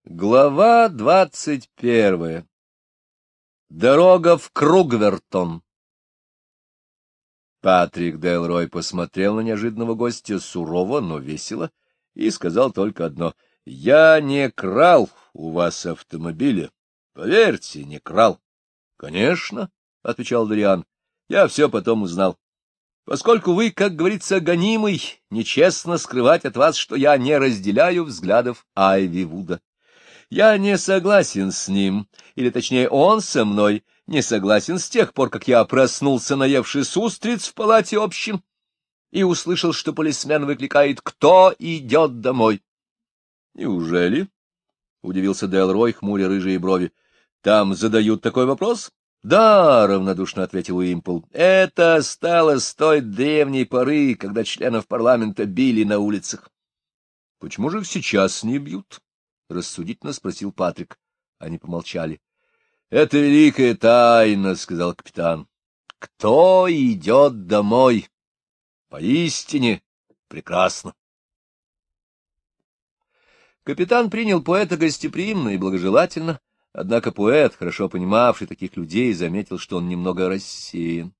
Глава 21. Дорога в Кругвертон. Патрик Делрой посмотрел на неожиданного гостя сурово, но весело, и сказал только одно: — Я не крал у вас автомобиля. Поверьте, не крал. — Конечно, — отвечал Дориан, — я все потом узнал. Поскольку вы, как говорится, гонимый, нечестно скрывать от вас, что я не разделяю взглядов Айви Вуда. Я не согласен с ним, или, точнее, он со мной не согласен с тех пор, как я проснулся, наевшись устриц в палате общин, и услышал, что полисмен выкликает: «Кто идет домой?» — Неужели? — удивился Делрой, хмуря рыжие брови. — Там задают такой вопрос? — Да, — равнодушно ответил Уимпл. — Это стало с той древней поры, когда членов парламента били на улицах. — Почему же их сейчас не бьют? — рассудительно спросил Патрик. Они помолчали. — Это великая тайна, — сказал капитан. — Кто идет домой? Поистине прекрасно. Капитан принял поэта гостеприимно и благожелательно, однако поэт, хорошо понимавший таких людей, заметил, что он немного рассеян.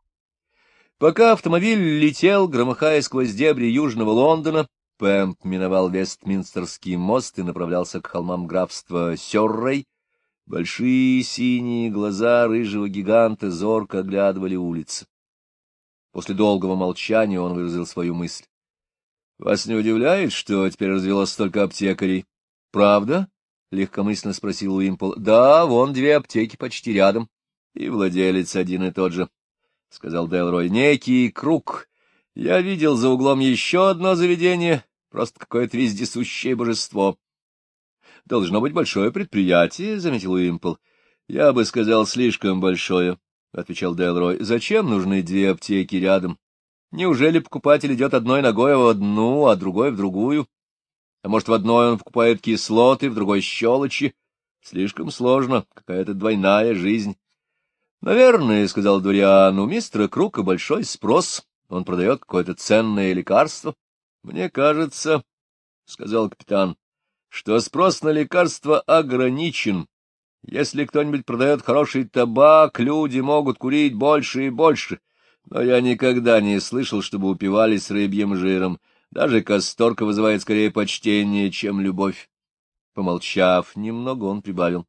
Пока автомобиль летел, громыхая сквозь дебри южного Лондона, Пэмп миновал Вестминстерский мост и направлялся к холмам графства Сёррей. Большие синие глаза рыжего гиганта зорко оглядывали улицы. После долгого молчания он выразил свою мысль. — Вас не удивляет, что теперь развелось столько аптекарей? — Правда? — легкомысленно спросил Уимпл. — Да, вон две аптеки почти рядом. — И владелец один и тот же, — сказал Делрой. — Некий Круг. Я видел за углом еще одно заведение, просто какое-то вездесущее божество. — Должно быть большое предприятие, — заметил Уимпл. — Я бы сказал, слишком большое, — отвечал Делрой. — Зачем нужны две аптеки рядом? Неужели покупатель идет одной ногой в одну, а другой в другую? А может, в одной он покупает кислоты, в другой — щелочи? Слишком сложно, какая-то двойная жизнь. — Наверное, — сказал Дориан, — у мистера Круга большой спрос. Он продает какое-то ценное лекарство. — Мне кажется, — сказал капитан, — что спрос на лекарства ограничен. Если кто-нибудь продает хороший табак, люди могут курить больше и больше. Но я никогда не слышал, чтобы упивались рыбьим жиром. Даже касторка вызывает скорее почтение, чем любовь. Помолчав немного, он прибавил: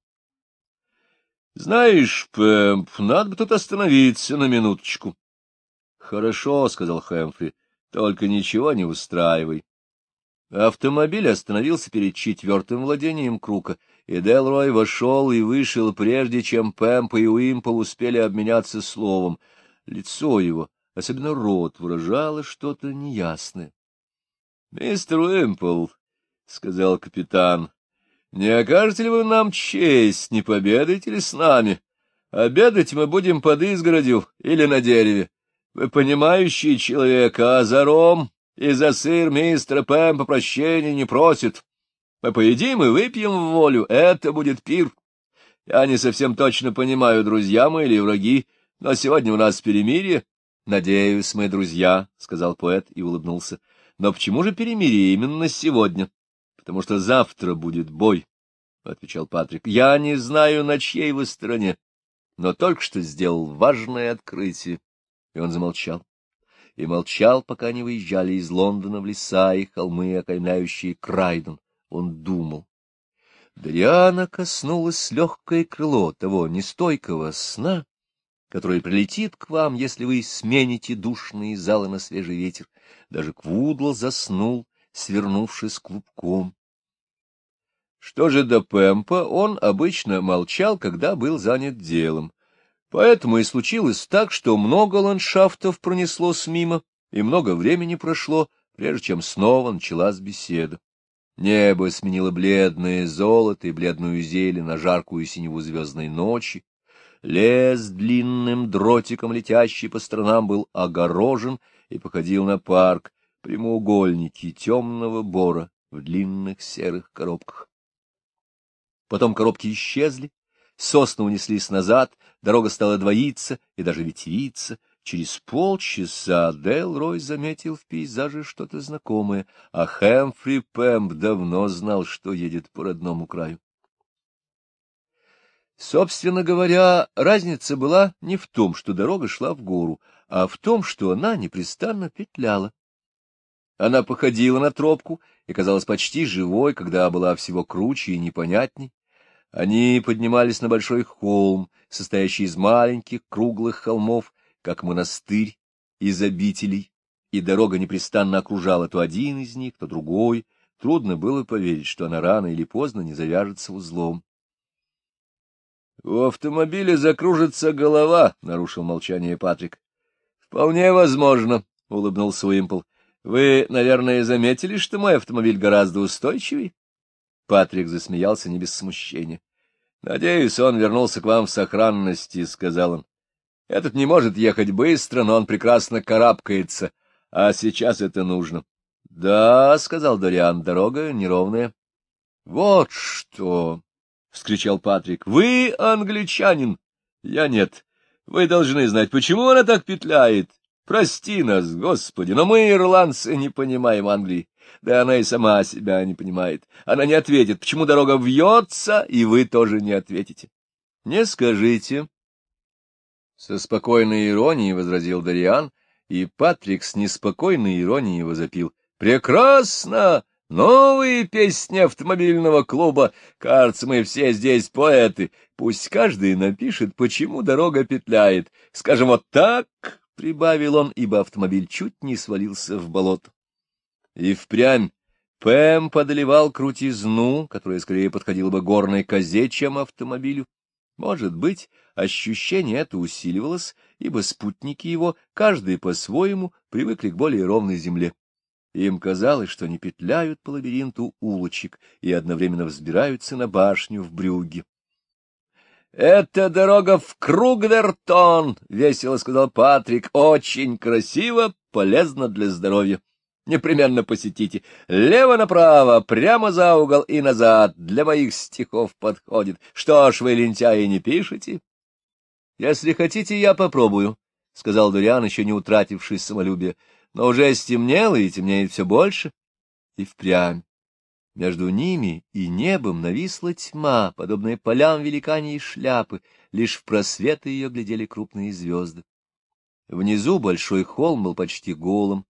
— Знаешь, Пэмп, надо бы тут остановиться на минуточку. — Хорошо, — сказал Хэмфри, — только ничего не устраивай. Автомобиль остановился перед четвертым владением Крука, и Делрой вошел и вышел, прежде чем Пэмп и Уимпл успели обменяться словом. Лицо его, особенно рот, выражало что-то неясное. — Мистер Уимпл, — сказал капитан, — не окажете ли вы нам честь, не пообедаете ли с нами? Обедать мы будем под изгородью или на дереве. Вы понимающий человек, а за ром и за сыр мистера Пэмпа прощения не просит. Мы поедим и выпьем в волю, это будет пир. Я не совсем точно понимаю, друзья мы или враги, но сегодня у нас перемирие. — Надеюсь, мы друзья, — сказал поэт и улыбнулся. — Но почему же перемирие именно сегодня? — Потому что завтра будет бой, — отвечал Патрик. — Я не знаю, на чьей вы стороне, но только что сделал важное открытие. И он замолчал. И молчал, пока не выезжали из Лондона в леса и холмы, окаймляющие Крайдон. Он думал. Дориана коснулось легкое крыло того нестойкого сна, который прилетит к вам, если вы смените душные залы на свежий ветер. Даже Квудл заснул, свернувшись клубком. Что же до Пэмпа, он обычно молчал, когда был занят делом. Поэтому и случилось так, что много ландшафтов пронеслось мимо, и много времени прошло, прежде чем снова началась беседа. Небо сменило бледное золото и бледную зелень на жаркую синеву звездной ночи. Лес длинным дротиком, летящий по сторонам, был огорожен и походил на парк, прямоугольники темного бора в длинных серых коробках. Потом коробки исчезли, сосны унеслись назад, дорога стала двоиться и даже ветвиться, Через полчаса Делрой заметил в пейзаже что-то знакомое, а Хэмфри Пемп давно знал, что едет по родному краю. Собственно говоря, разница была не в том, что дорога шла в гору, а в том, что она непрестанно петляла. Она походила на тропку и казалась почти живой, когда была всего круче и непонятней. Они поднимались на большой холм, состоящий из маленьких круглых холмов, как монастырь из обителей, и дорога непрестанно окружала то один из них, то другой. Трудно было поверить, что она рано или поздно не завяжется узлом. — У автомобиля закружится голова, — нарушил молчание Патрик. — Вполне возможно, — улыбнулся Уимпл. — Вы, наверное, заметили, что мой автомобиль гораздо устойчивее? Патрик засмеялся не без смущения. — Надеюсь, он вернулся к вам в сохранности, — сказал он. — Этот не может ехать быстро, но он прекрасно карабкается, а сейчас это нужно. — Да, — сказал Дориан, — дорога неровная. — Вот что! — вскричал Патрик. — Вы англичанин. Я нет. Вы должны знать, почему она так петляет. Прости нас, Господи, но мы, ирландцы, не понимаем Англии. Да она и сама себя не понимает. Она не ответит, почему дорога вьется, и вы тоже не ответите. — Не скажите. Со спокойной иронией возразил Дориан, и Патрик с неспокойной иронией возопил. — Прекрасно! Новые песни автомобильного клуба. Кажется, мы все здесь поэты. Пусть каждый напишет, почему дорога петляет. Скажем вот так, — прибавил он, ибо автомобиль чуть не свалился в болото. И впрямь Пэм одолевал крутизну, которая скорее подходила бы горной козе, чем автомобилю. Может быть, ощущение это усиливалось, ибо спутники его, каждый по-своему, привыкли к более ровной земле. Им казалось, что они петляют по лабиринту улочек и одновременно взбираются на башню в Брюгге. — Это дорога в Кругвертон, — весело сказал Патрик. — Очень красиво, полезно для здоровья. Непременно посетите. Лево-направо, прямо за угол и назад. Для моих стихов подходит. Что ж, вы, лентяи, не пишете? — Если хотите, я попробую, — сказал Дориан, еще не утративший самолюбие. Но уже стемнело, и темнеет все больше. И впрямь. Между ними и небом нависла тьма, подобная полям великаньей шляпы, лишь в просветы ее глядели крупные звезды. Внизу большой холм был почти голым.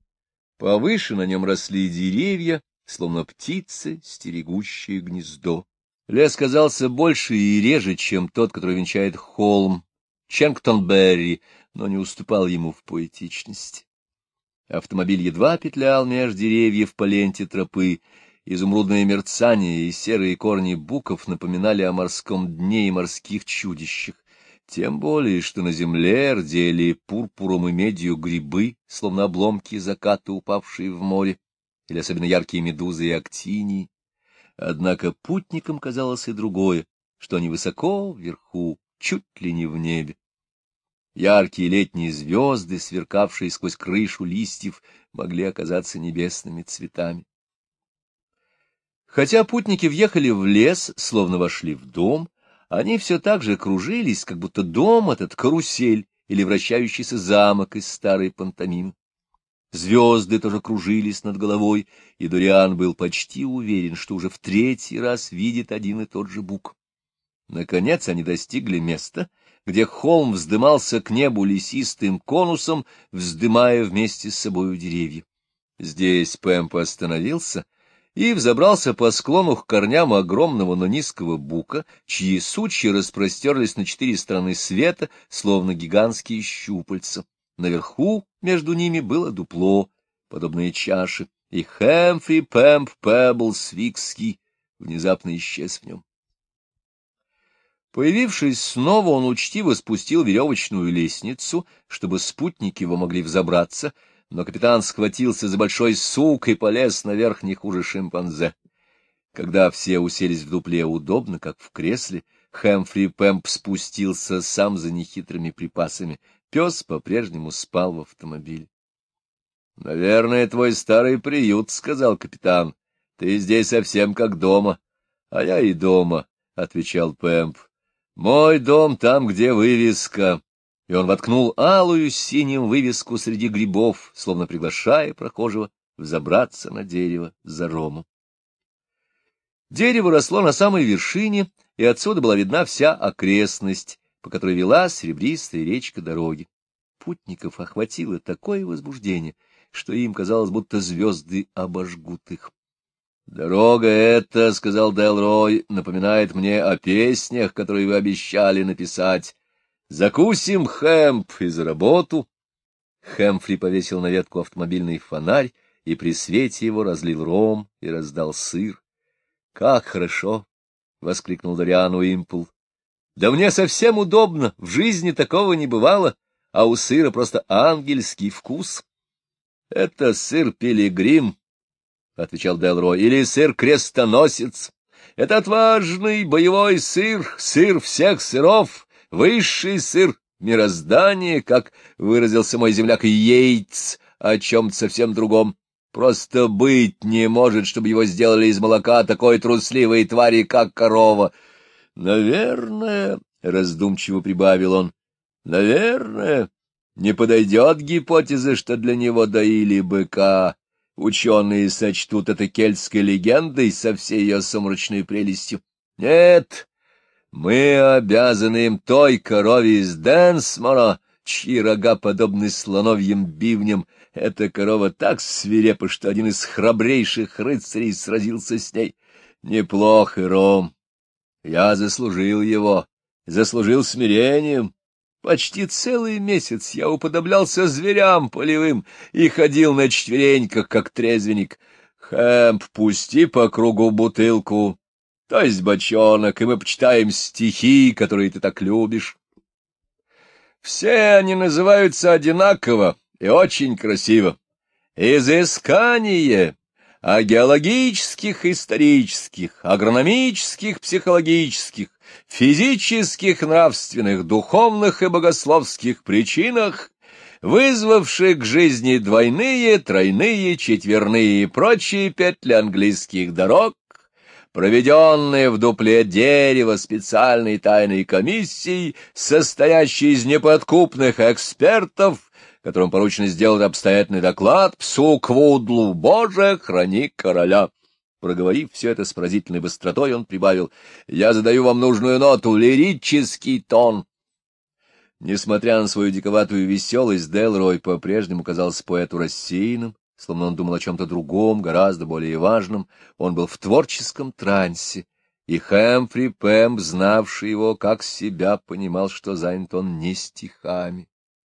Повыше на нем росли деревья, словно птицы, стерегущие гнездо. Лес казался больше и реже, чем тот, который венчает холм Ченктон-Берри, но не уступал ему в поэтичности. Автомобиль едва петлял меж деревьев по ленте тропы. Изумрудное мерцание и серые корни буков напоминали о морском дне и морских чудищах. Тем более, что на земле рдели пурпуром и медью грибы, словно обломки заката, упавшие в море, или особенно яркие медузы и актинии. Однако путникам казалось и другое, что они высоко вверху, чуть ли не в небе. Яркие летние звезды, сверкавшие сквозь крышу листьев, могли оказаться небесными цветами. Хотя путники въехали в лес, словно вошли в дом, они все так же кружились, как будто дом этот — карусель или вращающийся замок из старой пантомимы. Звезды тоже кружились над головой, и Дориан был почти уверен, что уже в третий раз видит один и тот же бук. Наконец они достигли места, где холм вздымался к небу лесистым конусом, вздымая вместе с собою деревья. Здесь Пэмп остановился и взобрался по склону к корням огромного, но низкого бука, чьи сучья распростерлись на 4 стороны света, словно гигантские щупальца. Наверху между ними было дупло, подобное чаше, и Хэмфри Пэмп Пэбблс-Викский внезапно исчез в нем. Появившись снова, он учтиво спустил веревочную лестницу, чтобы спутники его могли взобраться, но капитан схватился за большой сук и полез наверх не хуже шимпанзе. Когда все уселись в дупле удобно, как в кресле, Хэмфри Пэмп спустился сам за нехитрыми припасами. Пес по-прежнему спал в автомобиле. — Наверное, твой старый приют, — сказал капитан. — Ты здесь совсем как дома. — А я и дома, — отвечал Пэмп. — Мой дом там, где вывеска. и он воткнул алую с синим вывеску среди грибов, словно приглашая прохожего взобраться на дерево за ромом. Дерево росло на самой вершине, и отсюда была видна вся окрестность, по которой вела серебристая речка дороги. Путников охватило такое возбуждение, что им казалось, будто звезды обожгут их. — Дорога эта, — сказал Делрой, — напоминает мне о песнях, которые вы обещали написать. Закусим, Хэмп, и за работу. Хэмфри повесил на ветку автомобильный фонарь и при свете его разлил ром и раздал сыр. — Как хорошо! — воскликнул Дориан Уимпл. — Да мне совсем удобно, в жизни такого не бывало, а у сыра просто ангельский вкус. — Это сыр Пилигрим, — отвечал Делрой, — или сыр-крестоносец. Это отважный боевой сыр, сыр всех сыров, высший сыр мироздания, как выразился мой земляк Йейтс о чем-то совсем другом. Просто быть не может, чтобы его сделали из молока такой трусливой твари, как корова. Наверное, — раздумчиво прибавил он, — наверное, не подойдет гипотеза, что для него доили быка. Ученые сочтут это кельтской легендой со всей ее сумрачной прелестью. Нет, мы обязаны им той корове из Денсмора, чьи рога подобны слоновьим бивням. Эта корова так свирепа, что один из храбрейших рыцарей сразился с ней. Неплохо, Ром. Я заслужил его, заслужил смирением. Почти целый месяц я уподоблялся зверям полевым и ходил на четвереньках, как трезвенник. Хэмп, пусти по кругу бутылку, то есть бочонок, и мы почитаем стихи, которые ты так любишь. Все они называются одинаково и очень красиво. Изыскание о геологических, исторических, агрономических, психологических, физических, нравственных, духовных и богословских причинах, вызвавших к жизни двойные, тройные, четверные и прочие петли английских дорог, проведенные в дупле дерева специальной тайной комиссией, состоящей из неподкупных экспертов, которым поручено сделать обстоятельный доклад псу Квудлу: «Боже, храни короля». Проговорив все это с поразительной быстротой, он прибавил: «Я задаю вам нужную ноту, лирический тон». Несмотря на свою диковатую веселость, Делрой по-прежнему казался поэту рассеянным, словно он думал о чем-то другом, гораздо более важном. Он был в творческом трансе, и Хэмфри Пэмп, знавший его как себя, понимал, что занят он не стихами.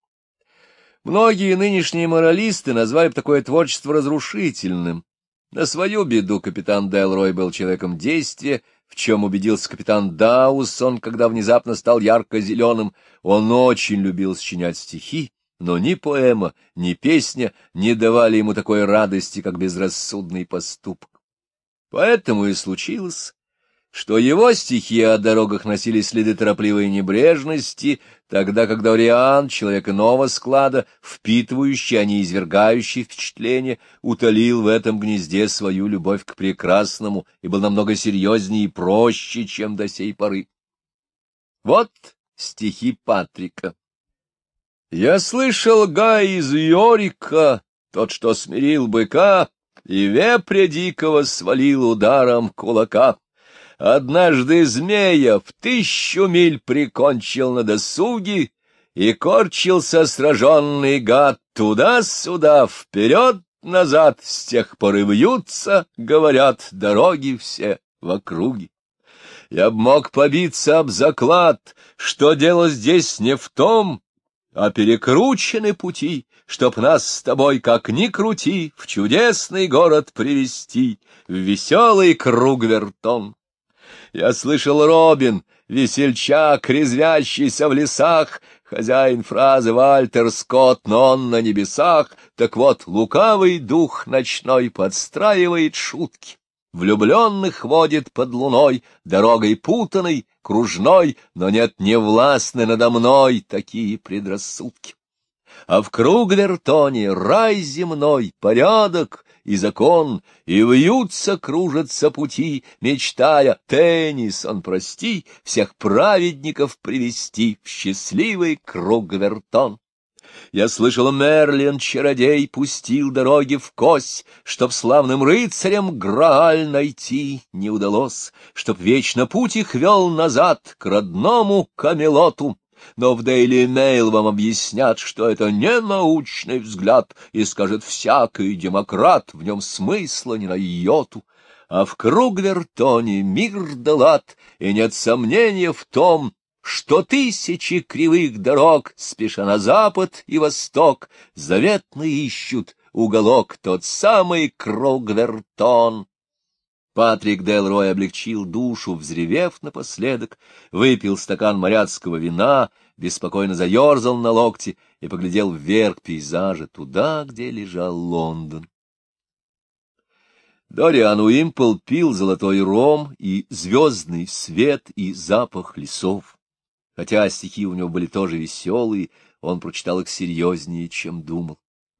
Многие нынешние моралисты назвали бы такое творчество разрушительным. На свою беду капитан Делрой был человеком действия, в чем убедился капитан Даусон, когда внезапно стал ярко-зеленым. Он очень любил сочинять стихи, но ни поэма, ни песня не давали ему такой радости, как безрассудный поступок. Поэтому и случилось, что его стихи о дорогах носили следы торопливой небрежности, тогда как Дориан, человек иного склада, впитывающий, а не извергающий впечатление, утолил в этом гнезде свою любовь к прекрасному и был намного серьезнее и проще, чем до сей поры. Вот стихи Патрика. «Я слышал Гай из Йорика, тот, что смирил быка, и вепря дикого свалил ударом кулака. Однажды змея в 1000 миль прикончил на досуге, и корчился сраженный гад туда-сюда, вперед-назад, с тех пор и вьются, говорят, дороги все в округе. Я б мог побиться об заклад, что дело здесь не в том, а перекручены пути, чтоб нас с тобой, как ни крути, в чудесный город привести, в веселый Кругвертон. Я слышал, Робин, весельчак, резвящийся в лесах, хозяин фразы Вальтер Скотт, но он на небесах. Так вот, лукавый дух ночной подстраивает шутки, влюбленных водит под луной, дорогой путанной, кружной, но нет, не властны надо мной такие предрассудки. А в Кругвертоне рай земной, порядок и закон, и вьются, кружатся пути, мечтая, Теннисон, прости, всех праведников привести в счастливый круг Вертон. Я слышал, Мерлин, чародей, пустил дороги в кость, чтоб славным рыцарям Грааль найти не удалось, чтоб вечно путь их вел назад к родному Камелоту. Но в Daily Mail вам объяснят, что это не научный взгляд, и скажет всякий демократ, в нем смысла не на йоту. А в Круг-Вертоне мир да лад, и нет сомнения в том, что тысячи кривых дорог, спеша на запад и восток, заветно ищут уголок, тот самый Круг-Вертон. Патрик Делрой облегчил душу, взревев напоследок, выпил стакан моряцкого вина, беспокойно заерзал на локте и поглядел вверх пейзажа, туда, где лежал Лондон. Дориан Уимпл пил золотой ром и звездный свет и запах лесов. Хотя стихи у него были тоже веселые, он прочитал их серьезнее, чем думал.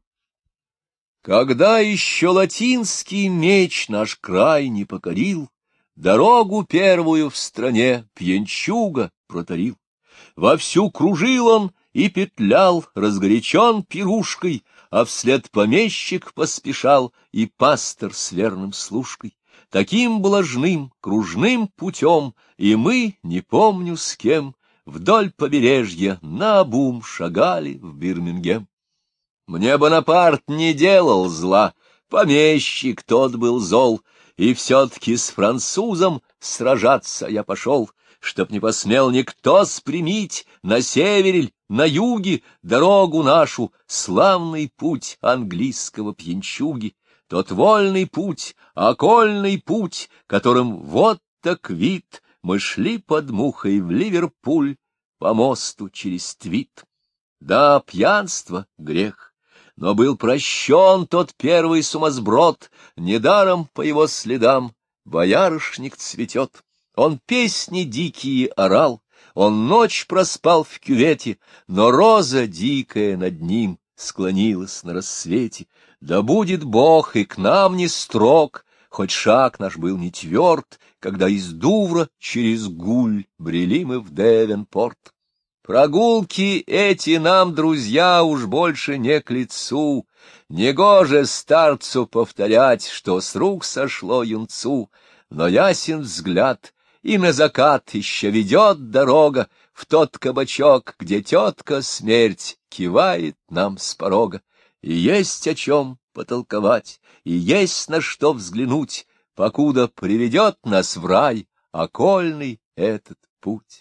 Когда еще латинский меч наш край не покорил, дорогу первую в стране пьянчуга протарил. Вовсю кружил он и петлял, разгорячен пирушкой, а вслед помещик поспешал и пастор с верным служкой. Таким блажным кружным путем и мы, не помню с кем, вдоль побережья наобум шагали в Бирмингем. Мне Бонапарт не делал зла, помещик тот был зол, и все-таки с французом сражаться я пошел, чтоб не посмел никто спрямить на севере, на юге дорогу нашу, славный путь английского пьянчуги, тот вольный путь, окольный путь, которым вот так вид мы шли под мухой в Ливерпуль по мосту через Твит. Да, пьянство — грех. Но был прощен тот первый сумасброд, недаром по его следам боярышник цветет. Он песни дикие орал, он ночь проспал в кювете, но роза дикая над ним склонилась на рассвете. Да будет Бог и к нам не строг, хоть шаг наш был не тверд, когда из Дувра через Гуль брели мы в Девенпорт. Прогулки эти нам, друзья, уж больше не к лицу. Негоже старцу повторять, что с рук сошло юнцу, но ясен взгляд, и на закат еще ведет дорога в тот кабачок, где тетка смерть кивает нам с порога. И есть о чем потолковать, и есть на что взглянуть, покуда приведет нас в рай окольный этот путь.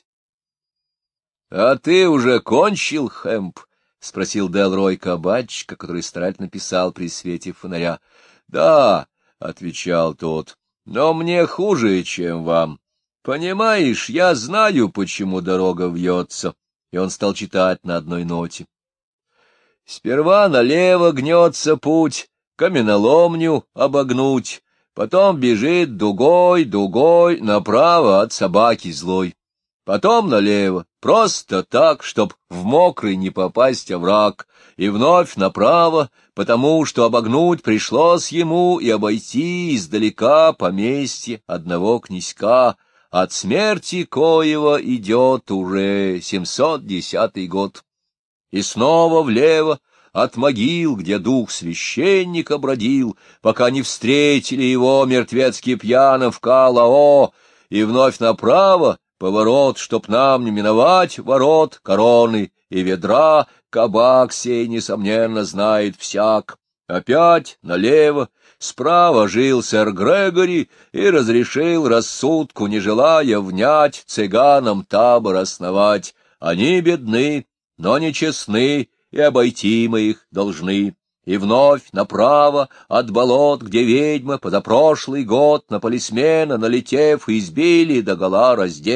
— А ты уже кончил, Хэмп? — спросил Делрой кабачка, который старательно писал при свете фонаря. — Да, — отвечал тот, — но мне хуже, чем вам. Понимаешь, я знаю, почему дорога вьется. И он стал читать на одной ноте. Сперва налево гнется путь, каменоломню обогнуть, потом бежит дугой, дугой, направо от собаки злой. Потом налево, просто так, чтоб в мокрый не попасть овраг, и вновь направо, потому что обогнуть пришлось ему и обойти издалека поместье одного князька. От смерти коего идет уже 710 год. И снова влево, от могил, где дух священника бродил, пока не встретили его мертвецки пьяно в Калао, и вновь направо, поворот, чтоб нам не миновать ворот, короны и ведра, кабак сей, несомненно, знает всяк. Опять налево, справа жил сэр Грегори и разрешил рассудку, не желая внять, цыганам табор основать. Они бедны, но нечестны, и обойти мы их должны. И вновь направо, от болот, где ведьма позапрошлый год на полисмена налетев, избили догола раздев,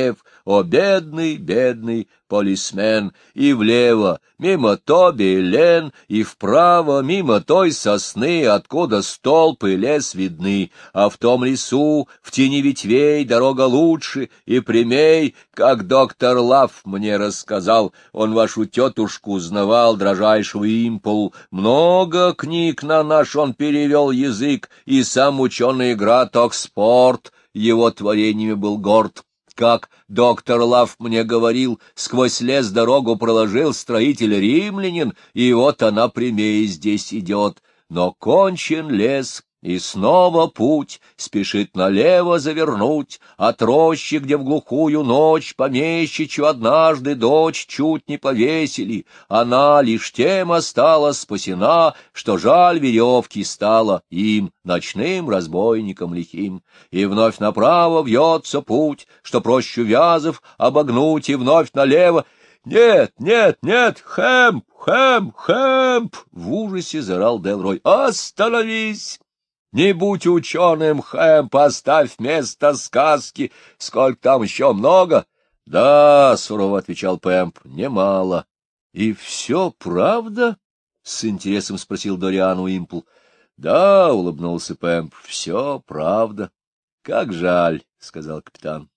о бедный, бедный полисмен, и влево мимо Тоби и Лен, и вправо мимо той сосны, откуда столб и лес видны, а в том лесу, в тени ветвей, дорога лучше и прямей, как доктор Лав мне рассказал, он вашу тетушку узнавал, дрожайшую импол, много книг на наш он перевел язык, и сам ученый Град Оксфорд его творениями был горд. Как доктор Лав мне говорил, сквозь лес дорогу проложил строитель-римлянин, и вот она прямее здесь идет. Но кончен лес, и снова путь, спешит налево завернуть, от рощи, где в глухую ночь помещичью однажды дочь чуть не повесили, она лишь тем осталась спасена, что жаль веревки стала им, ночным разбойникам лихим. И вновь направо вьется путь, что проще вязов обогнуть, и вновь налево. «Нет, нет, нет, Хэмп, Хэмп, Хэмп!» — в ужасе заорал Делрой. «Остановись! Не будь ученым, Хэмп, оставь место сказки. Сколько там еще, много?» «Да», — сурово отвечал Пэмп, — «немало». «И все правда?» — с интересом спросил Дориан Уимпл. «Да», — улыбнулся Пэмп, — «все правда». «Как жаль», — сказал капитан.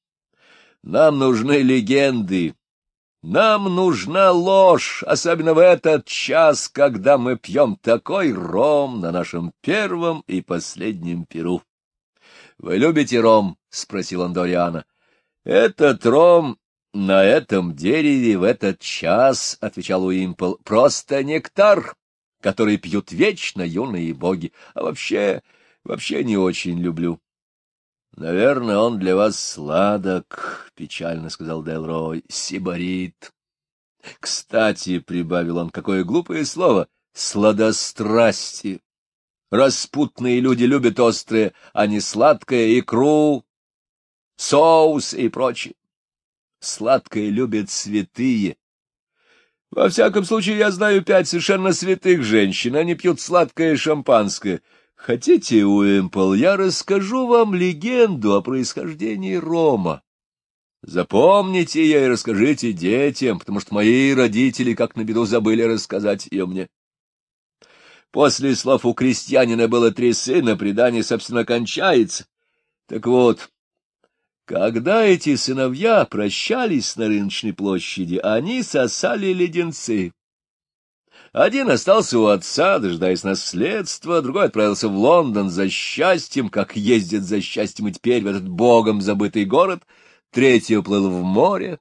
«Нам нужны легенды. Нам нужна ложь, особенно в этот час, когда мы пьем такой ром на нашем первом и последнем пиру». «Вы любите ром?» — спросил он Дориана. «Этот ром на этом дереве в этот час, — отвечал Уимпл, — просто нектар, который пьют вечно юные боги, а вообще не очень люблю». «Наверное, он для вас сладок, — печально сказал Делрой, — сибарит. Кстати, — прибавил он, — какое глупое слово — сладострастие. Распутные люди любят острое, а не сладкое, икру, соус и прочее. Сладкое любят святые. Во всяком случае, я знаю 5 совершенно святых женщин, они пьют сладкое шампанское. Хотите, Уимпл, я расскажу вам легенду о происхождении рома. Запомните ее и расскажите детям, потому что мои родители, как на беду, забыли рассказать ее мне. После слов у крестьянина было 3 сына, предание, собственно, кончается. Так вот, когда эти сыновья прощались на рыночной площади, они сосали леденцы. Один остался у отца, дожидаясь наследства, другой отправился в Лондон за счастьем, как ездят за счастьем и теперь в этот богом забытый город, третий уплыл в море.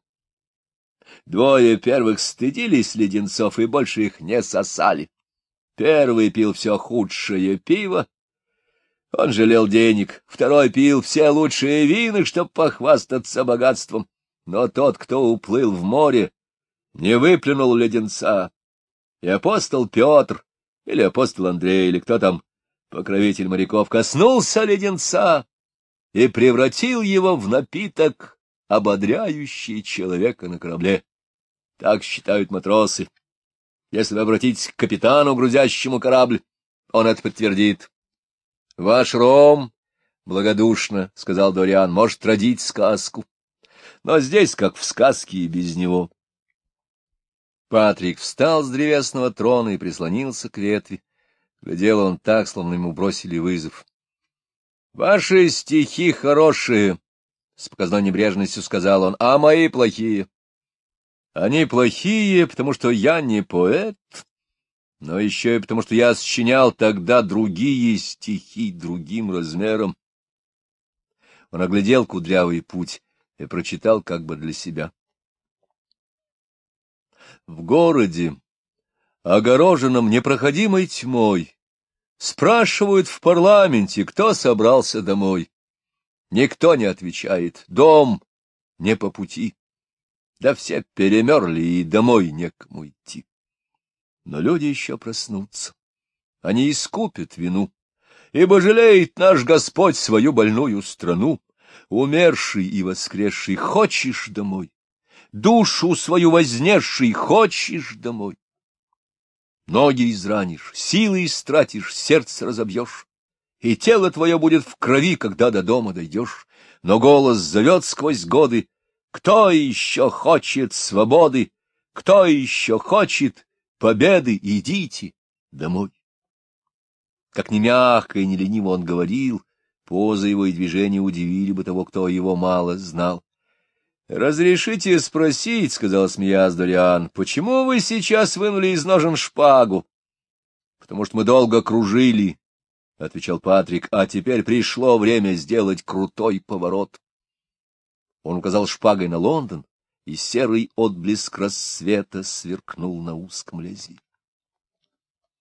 2 первых стыдились леденцов и больше их не сосали. Первый пил все худшее пиво, он жалел денег, второй пил все лучшие вина, чтоб похвастаться богатством, но тот, кто уплыл в море, не выплюнул леденца. И апостол Петр, или апостол Андрей, или кто там, покровитель моряков, коснулся леденца и превратил его в напиток, ободряющий человека на корабле. Так считают матросы. Если вы обратитесь к капитану, грузящему корабль, он это подтвердит. — Ваш ром, — благодушно сказал Дориан, — может родить сказку. Но здесь, как в сказке, и без него. Патрик встал с древесного трона и прислонился к ветви. Глядел он так, словно ему бросили вызов. — Ваши стихи хорошие, — с показной небрежностью сказал он, — а мои плохие. Они плохие, потому что я не поэт, но еще и потому что я сочинял тогда другие стихи другим размером. Он оглядел кудрявый путь и прочитал как бы для себя. В городе, огороженном непроходимой тьмой, спрашивают в парламенте, кто собрался домой. Никто не отвечает, дом не по пути. Да все перемерли, и домой некому идти. Но люди еще проснутся, они искупят вину, ибо жалеет наш Господь свою больную страну. Умерший и воскресший, хочешь домой? Душу свою вознесший, хочешь домой? Ноги изранишь, силы истратишь, сердце разобьешь, и тело твое будет в крови, когда до дома дойдешь. Но голос зовет сквозь годы: Кто еще хочет свободы? Кто еще хочет победы? Идите домой. Как ни мягко и не лениво он говорил, поза его и движения удивили бы того, кто его мало знал. — Разрешите спросить, — сказал, смеясь Дориан, — почему вы сейчас вынули из ножен шпагу? — Потому что мы долго кружили, — отвечал Патрик, — а теперь пришло время сделать крутой поворот. Он указал шпагой на Лондон, и серый отблеск рассвета сверкнул на узком лезвии.